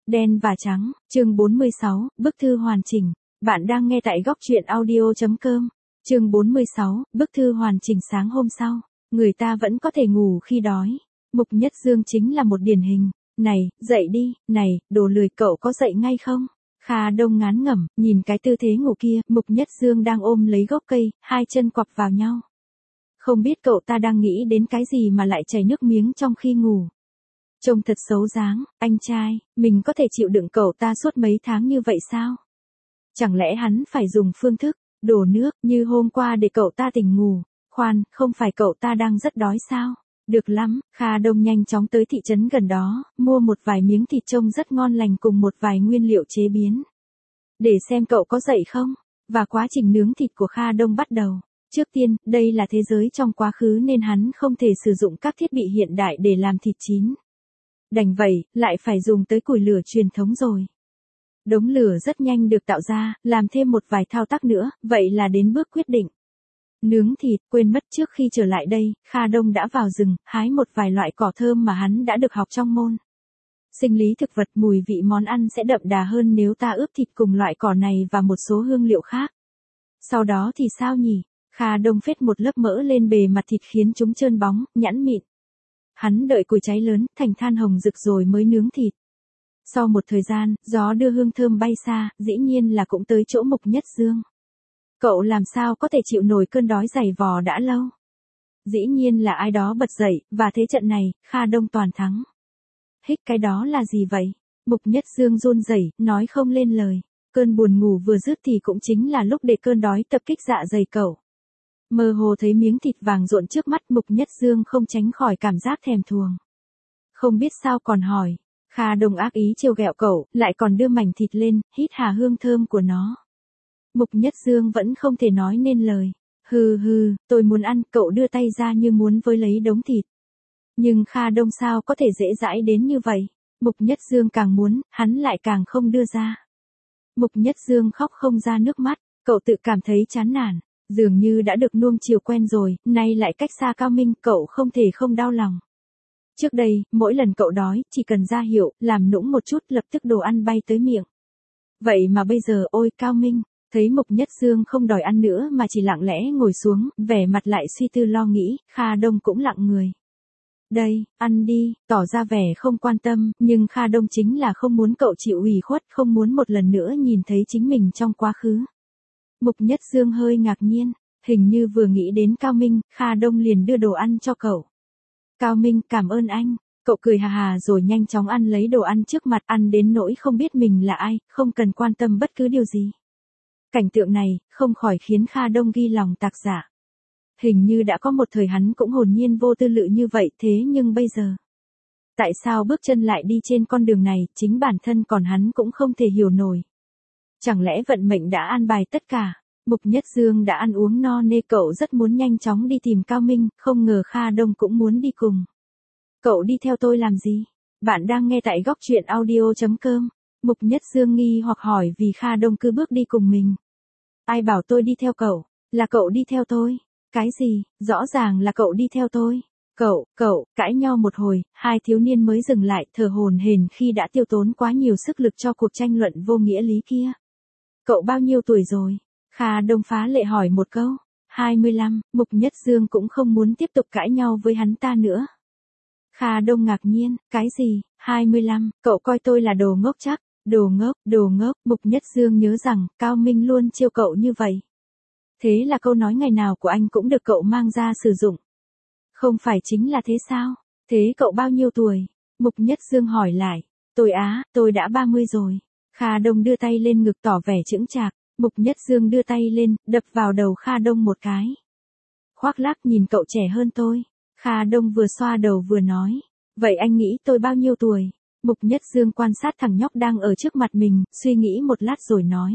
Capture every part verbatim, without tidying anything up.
Đen và trắng, chương bốn mươi sáu, bức thư hoàn chỉnh. Bạn đang nghe tại góc truyện audio chấm com. Chương bốn mươi sáu, bức thư hoàn chỉnh. Sáng hôm sau, người ta vẫn có thể ngủ khi đói. Mục Nhất Dương chính là một điển hình. Này, dậy đi, này, đồ lười, cậu có dậy ngay không? Kha Đông ngán ngẩm, nhìn cái tư thế ngủ kia, Mục Nhất Dương đang ôm lấy gốc cây, hai chân quặp vào nhau. Không biết cậu ta đang nghĩ đến cái gì mà lại chảy nước miếng trong khi ngủ. Trông thật xấu dáng, anh trai, mình có thể chịu đựng cậu ta suốt mấy tháng như vậy sao? Chẳng lẽ hắn phải dùng phương thức, đổ nước, như hôm qua để cậu ta tỉnh ngủ? Khoan, không phải cậu ta đang rất đói sao? Được lắm, Kha Đông nhanh chóng tới thị trấn gần đó, mua một vài miếng thịt trông rất ngon lành cùng một vài nguyên liệu chế biến. Để xem cậu có dậy không? Và quá trình nướng thịt của Kha Đông bắt đầu. Trước tiên, đây là thế giới trong quá khứ nên hắn không thể sử dụng các thiết bị hiện đại để làm thịt chín. Đành vậy, lại phải dùng tới củi lửa truyền thống rồi. Đống lửa rất nhanh được tạo ra, làm thêm một vài thao tác nữa, vậy là đến bước quyết định. Nướng thịt, quên mất trước khi trở lại đây, Kha Đông đã vào rừng, hái một vài loại cỏ thơm mà hắn đã được học trong môn. Sinh lý thực vật, mùi vị món ăn sẽ đậm đà hơn nếu ta ướp thịt cùng loại cỏ này và một số hương liệu khác. Sau đó thì sao nhỉ? Kha Đông phết một lớp mỡ lên bề mặt thịt khiến chúng trơn bóng, nhẵn mịn. Hắn đợi củi cháy lớn, thành than hồng rực rồi mới nướng thịt. Sau một thời gian, gió đưa hương thơm bay xa, dĩ nhiên là cũng tới chỗ Mục Nhất Dương. Cậu làm sao có thể chịu nổi cơn đói dày vò đã lâu? Dĩ nhiên là ai đó bật dậy, và thế trận này, Kha Đông toàn thắng. Hích, cái đó là gì vậy? Mục Nhất Dương run rẩy, nói không lên lời. Cơn buồn ngủ vừa dứt thì cũng chính là lúc để cơn đói tập kích dạ dày cậu. Mơ hồ thấy miếng thịt vàng rộn trước mắt, Mục Nhất Dương không tránh khỏi cảm giác thèm thuồng. Không biết sao còn hỏi. Kha Đông ác ý trêu ghẹo cậu, lại còn đưa mảnh thịt lên, hít hà hương thơm của nó. Mục Nhất Dương vẫn không thể nói nên lời. Hừ hừ, tôi muốn ăn, cậu đưa tay ra như muốn với lấy đống thịt. Nhưng Kha Đông sao có thể dễ dãi đến như vậy? Mục Nhất Dương càng muốn, hắn lại càng không đưa ra. Mục Nhất Dương khóc không ra nước mắt, cậu tự cảm thấy chán nản. Dường như đã được nuông chiều quen rồi, nay lại cách xa Cao Minh, cậu không thể không đau lòng. Trước đây, mỗi lần cậu đói, chỉ cần ra hiệu, làm nũng một chút, lập tức đồ ăn bay tới miệng. Vậy mà bây giờ, ôi Cao Minh, thấy Mục Nhất Dương không đòi ăn nữa mà chỉ lặng lẽ ngồi xuống, vẻ mặt lại suy tư lo nghĩ, Kha Đông cũng lặng người. Đây, ăn đi, tỏ ra vẻ không quan tâm, nhưng Kha Đông chính là không muốn cậu chịu ủy khuất, không muốn một lần nữa nhìn thấy chính mình trong quá khứ. Mục Nhất Dương hơi ngạc nhiên, hình như vừa nghĩ đến Cao Minh, Kha Đông liền đưa đồ ăn cho cậu. Cao Minh, cảm ơn anh. Cậu cười hà hà rồi nhanh chóng ăn lấy đồ ăn trước mặt, ăn đến nỗi không biết mình là ai, không cần quan tâm bất cứ điều gì. Cảnh tượng này, không khỏi khiến Kha Đông ghi lòng tạc dạ. Hình như đã có một thời hắn cũng hồn nhiên vô tư lự như vậy, thế nhưng bây giờ. Tại sao bước chân lại đi trên con đường này, chính bản thân còn hắn cũng không thể hiểu nổi. Chẳng lẽ vận mệnh đã an bài tất cả? Mục Nhất Dương đã ăn uống no nê, cậu rất muốn nhanh chóng đi tìm Cao Minh, không ngờ Kha Đông cũng muốn đi cùng. Cậu đi theo tôi làm gì? Bạn đang nghe tại góc truyện audio chấm com. Mục Nhất Dương nghi hoặc hỏi vì Kha Đông cứ bước đi cùng mình. Ai bảo tôi đi theo cậu? Là cậu đi theo tôi. Cái gì? Rõ ràng là cậu đi theo tôi. Cậu, cậu, cãi nhau một hồi, hai thiếu niên mới dừng lại, thở hổn hển khi đã tiêu tốn quá nhiều sức lực cho cuộc tranh luận vô nghĩa lý kia. Cậu bao nhiêu tuổi rồi? Kha Đông phá lệ hỏi một câu. hai mươi lăm, Mục Nhất Dương cũng không muốn tiếp tục cãi nhau với hắn ta nữa. Kha Đông ngạc nhiên, cái gì? hai mươi lăm, cậu coi tôi là đồ ngốc chắc? Đồ ngốc, đồ ngốc, Mục Nhất Dương nhớ rằng, Cao Minh luôn trêu cậu như vậy. Thế là câu nói ngày nào của anh cũng được cậu mang ra sử dụng. Không phải chính là thế sao? Thế cậu bao nhiêu tuổi? Mục Nhất Dương hỏi lại. Tôi á, tôi đã ba mươi rồi. Kha Đông đưa tay lên ngực tỏ vẻ chững chạc. Mục Nhất Dương đưa tay lên, đập vào đầu Kha Đông một cái. Khoác lác, nhìn cậu trẻ hơn tôi. Kha Đông vừa xoa đầu vừa nói. Vậy anh nghĩ tôi bao nhiêu tuổi? Mục Nhất Dương quan sát thằng nhóc đang ở trước mặt mình, suy nghĩ một lát rồi nói.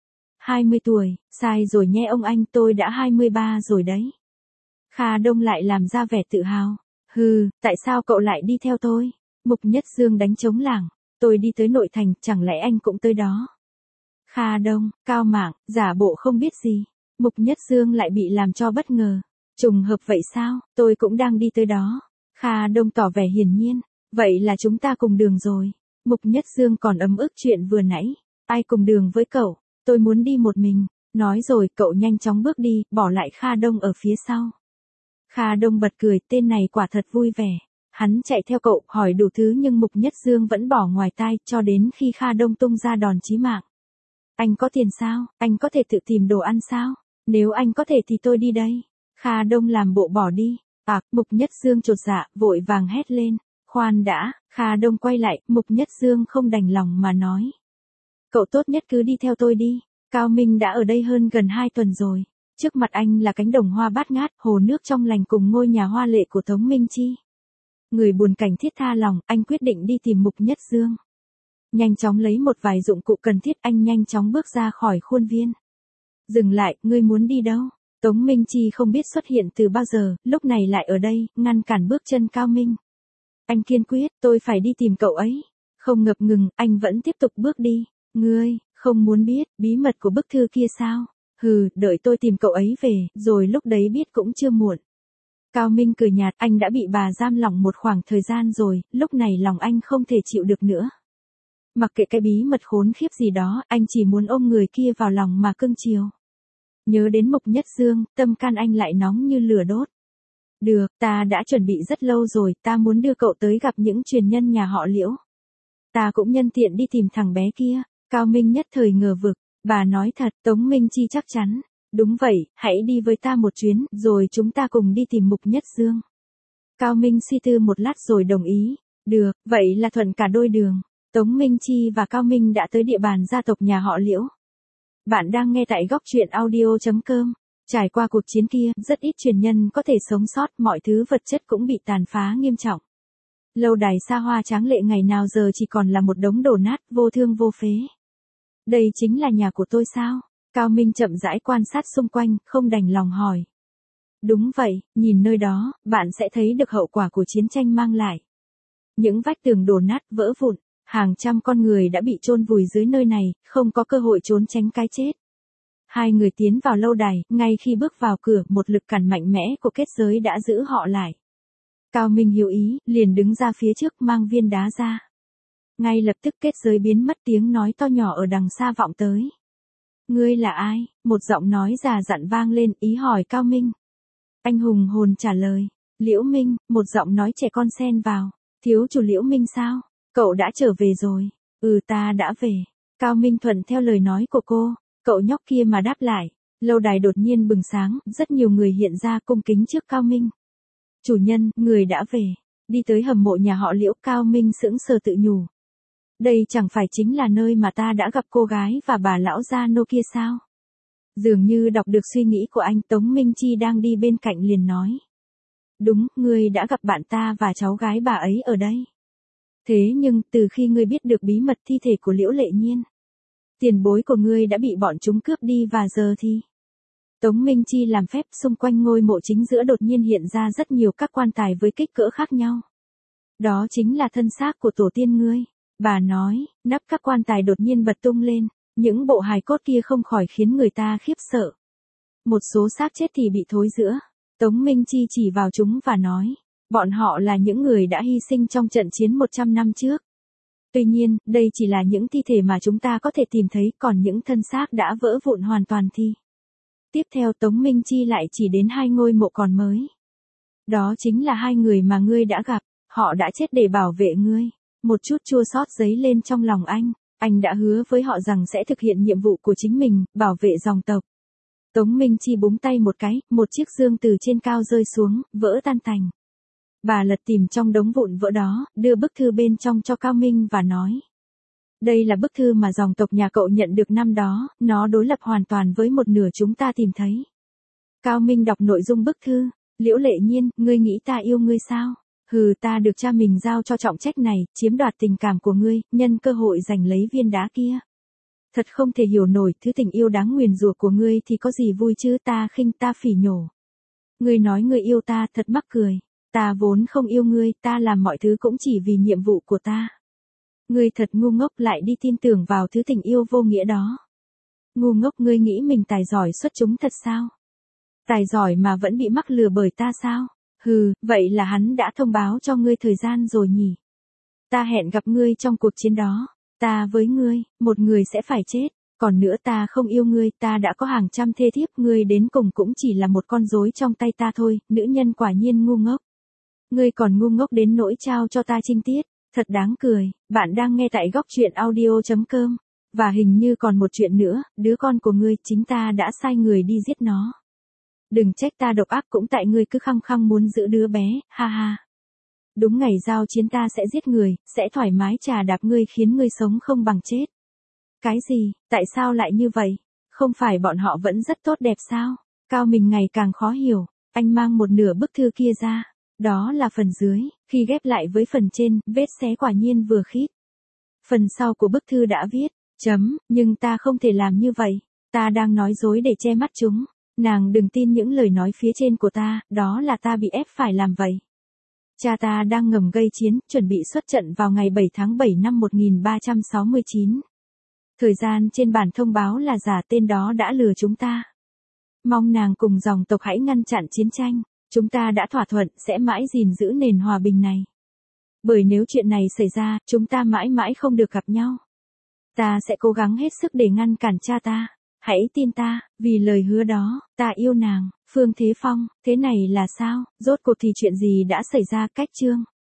hai mươi tuổi, sai rồi nhé ông anh, tôi đã hai mươi ba rồi đấy. Kha Đông lại làm ra vẻ tự hào. Hừ, tại sao cậu lại đi theo tôi? Mục Nhất Dương đánh trống lảng. Tôi đi tới nội thành, chẳng lẽ anh cũng tới đó? Kha Đông, Cao Mảng, giả bộ không biết gì. Mục Nhất Dương lại bị làm cho bất ngờ. Trùng hợp vậy sao, tôi cũng đang đi tới đó. Kha Đông tỏ vẻ hiển nhiên. Vậy là chúng ta cùng đường rồi. Mục Nhất Dương còn ấm ức chuyện vừa nãy. Ai cùng đường với cậu, tôi muốn đi một mình. Nói rồi cậu nhanh chóng bước đi, bỏ lại Kha Đông ở phía sau. Kha Đông bật cười, tên này quả thật vui vẻ. Hắn chạy theo cậu, hỏi đủ thứ nhưng Mục Nhất Dương vẫn bỏ ngoài tai, cho đến khi Kha Đông tung ra đòn chí mạng. Anh có tiền sao? Anh có thể tự tìm đồ ăn sao? Nếu anh có thể thì tôi đi đây. Kha Đông làm bộ bỏ đi. À, Mục Nhất Dương chột dạ, vội vàng hét lên. Khoan đã, Kha Đông quay lại, Mục Nhất Dương không đành lòng mà nói. Cậu tốt nhất cứ đi theo tôi đi. Cao Minh đã ở đây hơn gần hai tuần rồi. Trước mặt anh là cánh đồng hoa bát ngát, hồ nước trong lành cùng ngôi nhà hoa lệ của Tống Minh Chi. Người buồn cảnh thiết tha lòng, anh quyết định đi tìm Mục Nhất Dương. Nhanh chóng lấy một vài dụng cụ cần thiết, anh nhanh chóng bước ra khỏi khuôn viên. Dừng lại, ngươi muốn đi đâu? Tống Minh Chi không biết xuất hiện từ bao giờ, lúc này lại ở đây, ngăn cản bước chân Cao Minh. Anh kiên quyết, tôi phải đi tìm cậu ấy. Không ngập ngừng, anh vẫn tiếp tục bước đi. Ngươi, không muốn biết, bí mật của bức thư kia sao? Hừ, đợi tôi tìm cậu ấy về, rồi lúc đấy biết cũng chưa muộn. Cao Minh cười nhạt, anh đã bị bà giam lỏng một khoảng thời gian rồi, lúc này lòng anh không thể chịu được nữa. Mặc kệ cái bí mật khốn khiếp gì đó, anh chỉ muốn ôm người kia vào lòng mà cưng chiều. Nhớ đến Mục Nhất Dương, tâm can anh lại nóng như lửa đốt. Được, ta đã chuẩn bị rất lâu rồi, ta muốn đưa cậu tới gặp những truyền nhân nhà họ Liễu. Ta cũng nhân tiện đi tìm thằng bé kia. Cao Minh nhất thời ngờ vực, bà nói thật, Tống Minh Chi chắc chắn. Đúng vậy, hãy đi với ta một chuyến, rồi chúng ta cùng đi tìm Mục Nhất Dương. Cao Minh suy tư một lát rồi đồng ý. Được, vậy là thuận cả đôi đường. Tống Minh Chi và Cao Minh đã tới địa bàn gia tộc nhà họ Liễu. Bạn đang nghe tại góc truyện audio chấm com. Trải qua cuộc chiến kia, rất ít truyền nhân có thể sống sót, mọi thứ vật chất cũng bị tàn phá nghiêm trọng. Lâu đài xa hoa tráng lệ ngày nào giờ chỉ còn là một đống đổ nát, vô thương vô phế. Đây chính là nhà của tôi sao? Cao Minh chậm rãi quan sát xung quanh, không đành lòng hỏi. Đúng vậy, nhìn nơi đó, bạn sẽ thấy được hậu quả của chiến tranh mang lại. Những vách tường đổ nát vỡ vụn, hàng trăm con người đã bị chôn vùi dưới nơi này, không có cơ hội trốn tránh cái chết. Hai người tiến vào lâu đài, ngay khi bước vào cửa, một lực cản mạnh mẽ của kết giới đã giữ họ lại. Cao Minh hiểu ý, liền đứng ra phía trước mang viên đá ra. Ngay lập tức kết giới biến mất, tiếng nói to nhỏ ở đằng xa vọng tới. Ngươi là ai? Một giọng nói già dặn vang lên, ý hỏi Cao Minh. Anh hùng hồn trả lời. Liễu Minh, một giọng nói trẻ con xen vào. Thiếu chủ Liễu Minh sao? Cậu đã trở về rồi. Ừ, ta đã về. Cao Minh thuận theo lời nói của cô. Cậu nhóc kia mà đáp lại. Lâu đài đột nhiên bừng sáng, rất nhiều người hiện ra cung kính trước Cao Minh. Chủ nhân, người đã về. Đi tới hầm mộ nhà họ Liễu, Cao Minh sững sờ tự nhủ. Đây chẳng phải chính là nơi mà ta đã gặp cô gái và bà lão gia nô kia sao? Dường như đọc được suy nghĩ của anh, Tống Minh Chi đang đi bên cạnh liền nói. Đúng, ngươi đã gặp bạn ta và cháu gái bà ấy ở đây. Thế nhưng, từ khi ngươi biết được bí mật thi thể của Liễu Lệ Nhiên, tiền bối của ngươi đã bị bọn chúng cướp đi và giờ thì... Tống Minh Chi làm phép, xung quanh ngôi mộ chính giữa đột nhiên hiện ra rất nhiều các quan tài với kích cỡ khác nhau. Đó chính là thân xác của tổ tiên ngươi. Bà nói, nắp các quan tài đột nhiên bật tung lên, những bộ hài cốt kia không khỏi khiến người ta khiếp sợ. Một số xác chết thì bị thối rữa. Tống Minh Chi chỉ vào chúng và nói, bọn họ là những người đã hy sinh trong trận chiến một trăm năm trước. Tuy nhiên, đây chỉ là những thi thể mà chúng ta có thể tìm thấy, còn những thân xác đã vỡ vụn hoàn toàn thì... Tiếp theo Tống Minh Chi lại chỉ đến hai ngôi mộ còn mới. Đó chính là hai người mà ngươi đã gặp, họ đã chết để bảo vệ ngươi. Một chút chua xót dấy lên trong lòng anh, anh đã hứa với họ rằng sẽ thực hiện nhiệm vụ của chính mình, bảo vệ dòng tộc. Tống Minh Chi búng tay một cái, một chiếc dương từ trên cao rơi xuống, vỡ tan tành. Bà lật tìm trong đống vụn vỡ đó, đưa bức thư bên trong cho Cao Minh và nói. Đây là bức thư mà dòng tộc nhà cậu nhận được năm đó, nó đối lập hoàn toàn với một nửa chúng ta tìm thấy. Cao Minh đọc nội dung bức thư. Liễu Lệ Nhiên, ngươi nghĩ ta yêu ngươi sao? Hừ, ta được cha mình giao cho trọng trách này, chiếm đoạt tình cảm của ngươi, nhân cơ hội giành lấy viên đá kia. Thật không thể hiểu nổi, thứ tình yêu đáng nguyền rủa của ngươi thì có gì vui chứ, ta khinh ta phỉ nhổ. Ngươi nói ngươi yêu ta, thật mắc cười. Ta vốn không yêu ngươi, ta làm mọi thứ cũng chỉ vì nhiệm vụ của ta. Ngươi thật ngu ngốc, lại đi tin tưởng vào thứ tình yêu vô nghĩa đó. Ngu ngốc, ngươi nghĩ mình tài giỏi xuất chúng thật sao? Tài giỏi mà vẫn bị mắc lừa bởi ta sao? Hừ, vậy là hắn đã thông báo cho ngươi thời gian rồi nhỉ? Ta hẹn gặp ngươi trong cuộc chiến đó. Ta với ngươi, một người sẽ phải chết. Còn nữa ta không yêu ngươi, ta đã có hàng trăm thê thiếp, ngươi đến cùng cũng chỉ là một con rối trong tay ta thôi, nữ nhân quả nhiên ngu ngốc. Ngươi còn ngu ngốc đến nỗi trao cho ta trinh tiết, thật đáng cười. Bạn đang nghe tại góc truyện audio chấm com. Và hình như còn một chuyện nữa, đứa con của ngươi, chính ta đã sai người đi giết nó. Đừng trách ta độc ác, cũng tại ngươi cứ khăng khăng muốn giữ đứa bé, ha ha. Đúng ngày giao chiến ta sẽ giết người, sẽ thoải mái chà đạp ngươi khiến ngươi sống không bằng chết. Cái gì, tại sao lại như vậy? Không phải bọn họ vẫn rất tốt đẹp sao? Cao mình ngày càng khó hiểu, anh mang một nửa bức thư kia ra. Đó là phần dưới, khi ghép lại với phần trên, vết xé quả nhiên vừa khít. Phần sau của bức thư đã viết, chấm, nhưng ta không thể làm như vậy. Ta đang nói dối để che mắt chúng. Nàng đừng tin những lời nói phía trên của ta, đó là ta bị ép phải làm vậy. Cha ta đang ngầm gây chiến, chuẩn bị xuất trận vào ngày bảy tháng bảy năm một nghìn ba trăm sáu mươi chín. Thời gian trên bản thông báo là giả, tên đó đã lừa chúng ta. Mong nàng cùng dòng tộc hãy ngăn chặn chiến tranh. Chúng ta đã thỏa thuận sẽ mãi gìn giữ nền hòa bình này. Bởi nếu chuyện này xảy ra, chúng ta mãi mãi không được gặp nhau. Ta sẽ cố gắng hết sức để ngăn cản cha ta. Hãy tin ta, vì lời hứa đó, ta yêu nàng. Phương Thế Phong, thế này là sao? Rốt cuộc thì chuyện gì đã xảy ra? Cách chương.